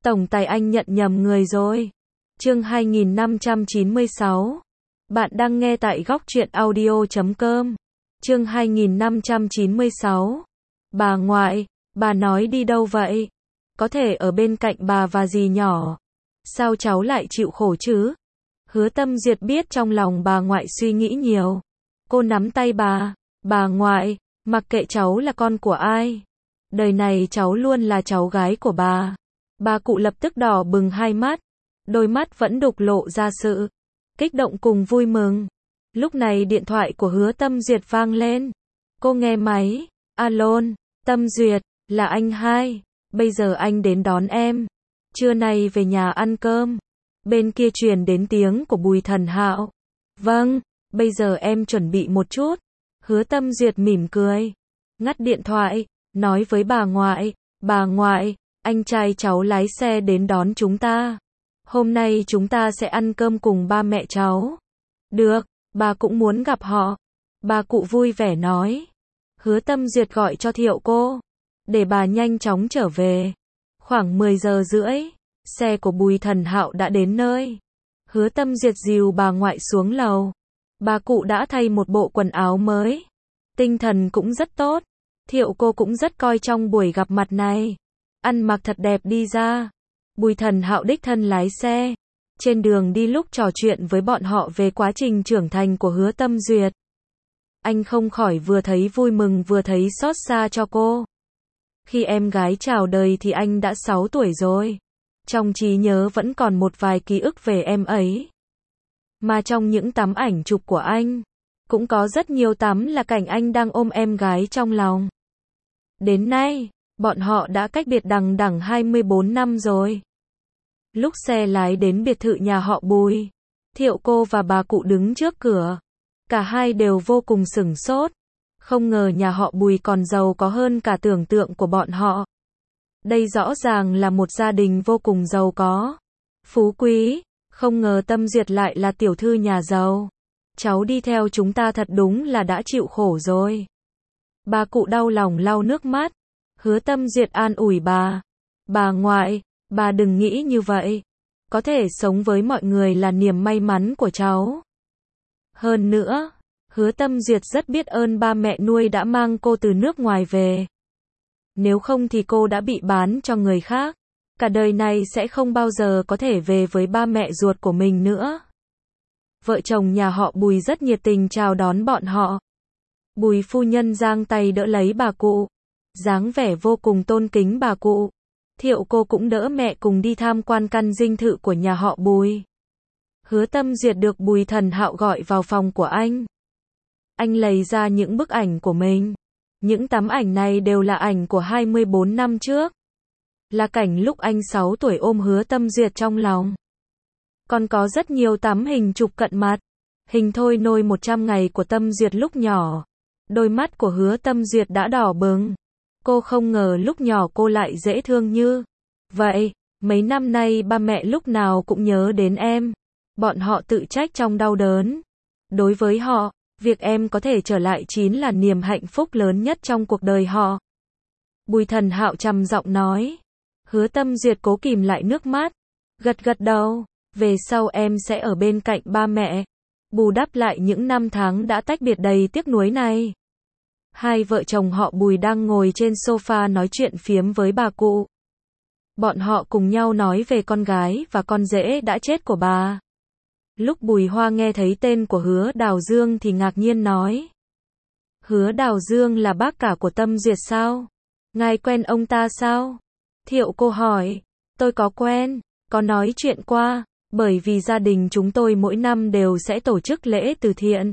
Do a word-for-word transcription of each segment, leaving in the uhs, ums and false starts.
Tổng tài anh nhận nhầm người rồi. Chương hai nghìn năm trăm chín mươi sáu. Bạn đang nghe tại góc truyện audio chấm com. Chương hai nghìn năm trăm chín mươi sáu. Bà ngoại, bà nói đi đâu vậy? Có thể ở bên cạnh bà và dì nhỏ. Sao cháu lại chịu khổ chứ? Hứa Tâm Duyệt biết trong lòng bà ngoại suy nghĩ nhiều. Cô nắm tay bà. Bà ngoại, mặc kệ cháu là con của ai. Đời này cháu luôn là cháu gái của bà. Bà cụ lập tức đỏ bừng hai mắt. Đôi mắt vẫn đục lộ ra sự kích động cùng vui mừng. Lúc này điện thoại của Hứa Tâm Duyệt vang lên. Cô nghe máy. Alo, Tâm Duyệt, là anh hai. Bây giờ anh đến đón em. Trưa nay về nhà ăn cơm. Bên kia truyền đến tiếng của Bùi Thần Hạo. Vâng, bây giờ em chuẩn bị một chút. Hứa Tâm Duyệt mỉm cười. Ngắt điện thoại, nói với bà ngoại. Bà ngoại, anh trai cháu lái xe đến đón chúng ta. Hôm nay chúng ta sẽ ăn cơm cùng ba mẹ cháu. Được, bà cũng muốn gặp họ. Bà cụ vui vẻ nói. Hứa Tâm Duyệt gọi cho Thiệu cô. Để bà nhanh chóng trở về. Khoảng mười giờ rưỡi, xe của Bùi Thần Hạo đã đến nơi. Hứa Tâm Duyệt dìu bà ngoại xuống lầu. Bà cụ đã thay một bộ quần áo mới. Tinh thần cũng rất tốt. Thiệu cô cũng rất coi trọng buổi gặp mặt này. Ăn mặc thật đẹp đi ra. Bùi Thần Hạo đích thân lái xe. Trên đường đi lúc trò chuyện với bọn họ về quá trình trưởng thành của Hứa Tâm Duyệt. Anh không khỏi vừa thấy vui mừng vừa thấy xót xa cho cô. Khi em gái chào đời thì anh đã sáu tuổi rồi. Trong trí nhớ vẫn còn một vài ký ức về em ấy. Mà trong những tấm ảnh chụp của anh, cũng có rất nhiều tấm là cảnh anh đang ôm em gái trong lòng. Đến nay, bọn họ đã cách biệt đằng đẵng hai mươi bốn năm rồi. Lúc xe lái đến biệt thự nhà họ Bùi, Thiệu cô và bà cụ đứng trước cửa. Cả hai đều vô cùng sửng sốt. Không ngờ nhà họ Bùi còn giàu có hơn cả tưởng tượng của bọn họ. Đây rõ ràng là một gia đình vô cùng giàu có. Phú quý, không ngờ Tâm Duyệt lại là tiểu thư nhà giàu. Cháu đi theo chúng ta thật đúng là đã chịu khổ rồi. Bà cụ đau lòng lau nước mắt. Hứa Tâm Duyệt an ủi bà. Bà ngoại, bà đừng nghĩ như vậy. Có thể sống với mọi người là niềm may mắn của cháu. Hơn nữa, Hứa Tâm Duyệt rất biết ơn ba mẹ nuôi đã mang cô từ nước ngoài về. Nếu không thì cô đã bị bán cho người khác. Cả đời này sẽ không bao giờ có thể về với ba mẹ ruột của mình nữa. Vợ chồng nhà họ Bùi rất nhiệt tình chào đón bọn họ. Bùi phu nhân giang tay đỡ lấy bà cụ. Dáng vẻ vô cùng tôn kính bà cụ. Thiệu cô cũng đỡ mẹ cùng đi tham quan căn dinh thự của nhà họ Bùi. Hứa Tâm Duyệt được Bùi Thần Hạo gọi vào phòng của anh. Anh lấy ra những bức ảnh của mình. Những tấm ảnh này đều là ảnh của hai mươi bốn năm trước. Là cảnh lúc anh sáu tuổi ôm Hứa Tâm Duyệt trong lòng. Còn có rất nhiều tấm hình chụp cận mặt. Hình thôi nôi một trăm ngày của Tâm Duyệt lúc nhỏ. Đôi mắt của Hứa Tâm Duyệt đã đỏ bừng. Cô không ngờ lúc nhỏ cô lại dễ thương như vậy. Mấy năm nay ba mẹ lúc nào cũng nhớ đến em. Bọn họ tự trách trong đau đớn. Đối với họ, việc em có thể trở lại chính là niềm hạnh phúc lớn nhất trong cuộc đời họ. Bùi Thần Hạo trầm giọng nói. Hứa Tâm Duyệt cố kìm lại nước mắt. Gật gật đầu. Về sau em sẽ ở bên cạnh ba mẹ. Bù đắp lại những năm tháng đã tách biệt đầy tiếc nuối này. Hai vợ chồng họ Bùi đang ngồi trên sofa nói chuyện phiếm với bà cụ. Bọn họ cùng nhau nói về con gái và con rể đã chết của bà. Lúc Bùi Hoa nghe thấy tên của Hứa Đào Dương thì ngạc nhiên nói. Hứa Đào Dương là bác cả của Tâm Duyệt sao? Ngài quen ông ta sao? Thiệu cô hỏi. Tôi có quen, có nói chuyện qua, bởi vì gia đình chúng tôi mỗi năm đều sẽ tổ chức lễ từ thiện.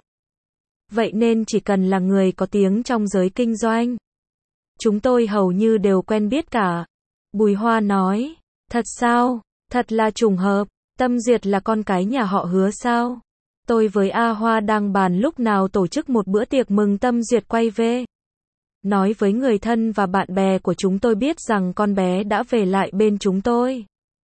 Vậy nên chỉ cần là người có tiếng trong giới kinh doanh, chúng tôi hầu như đều quen biết cả. Bùi Hoa nói. Thật sao? Thật là trùng hợp. Tâm Duyệt là con cái nhà họ Hứa sao? Tôi với A Hoa đang bàn lúc nào tổ chức một bữa tiệc mừng Tâm Duyệt quay về. Nói với người thân và bạn bè của chúng tôi biết rằng con bé đã về lại bên chúng tôi.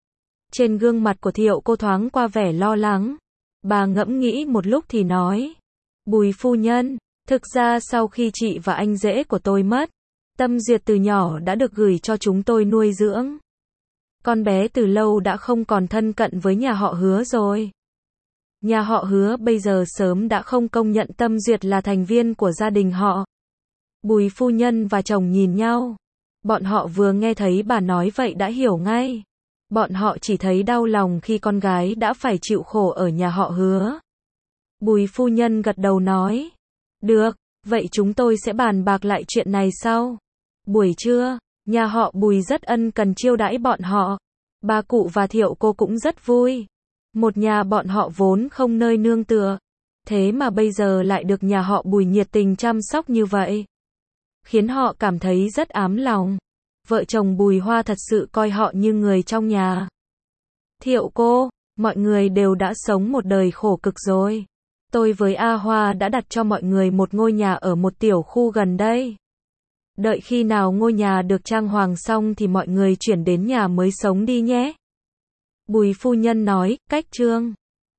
Trên gương mặt của Thiệu cô thoáng qua vẻ lo lắng. Bà ngẫm nghĩ một lúc thì nói. Bùi phu nhân, thực ra sau khi chị và anh rể của tôi mất, Tâm Duyệt từ nhỏ đã được gửi cho chúng tôi nuôi dưỡng. Con bé từ lâu đã không còn thân cận với nhà họ Hứa rồi. Nhà họ Hứa bây giờ sớm đã không công nhận Tâm Duyệt là thành viên của gia đình họ. Bùi phu nhân và chồng nhìn nhau. Bọn họ vừa nghe thấy bà nói vậy đã hiểu ngay. Bọn họ chỉ thấy đau lòng khi con gái đã phải chịu khổ ở nhà họ Hứa. Bùi phu nhân gật đầu nói. Được, vậy chúng tôi sẽ bàn bạc lại chuyện này sau. Buổi trưa, nhà họ Bùi rất ân cần chiêu đãi bọn họ. Bà cụ và Thiệu cô cũng rất vui. Một nhà bọn họ vốn không nơi nương tựa. Thế mà bây giờ lại được nhà họ Bùi nhiệt tình chăm sóc như vậy. Khiến họ cảm thấy rất ám lòng. Vợ chồng Bùi Hoa thật sự coi họ như người trong nhà. Thiệu cô, mọi người đều đã sống một đời khổ cực rồi. Tôi với A Hoa đã đặt cho mọi người một ngôi nhà ở một tiểu khu gần đây. Đợi khi nào ngôi nhà được trang hoàng xong thì mọi người chuyển đến nhà mới sống đi nhé. Bùi phu nhân nói, cách Trương.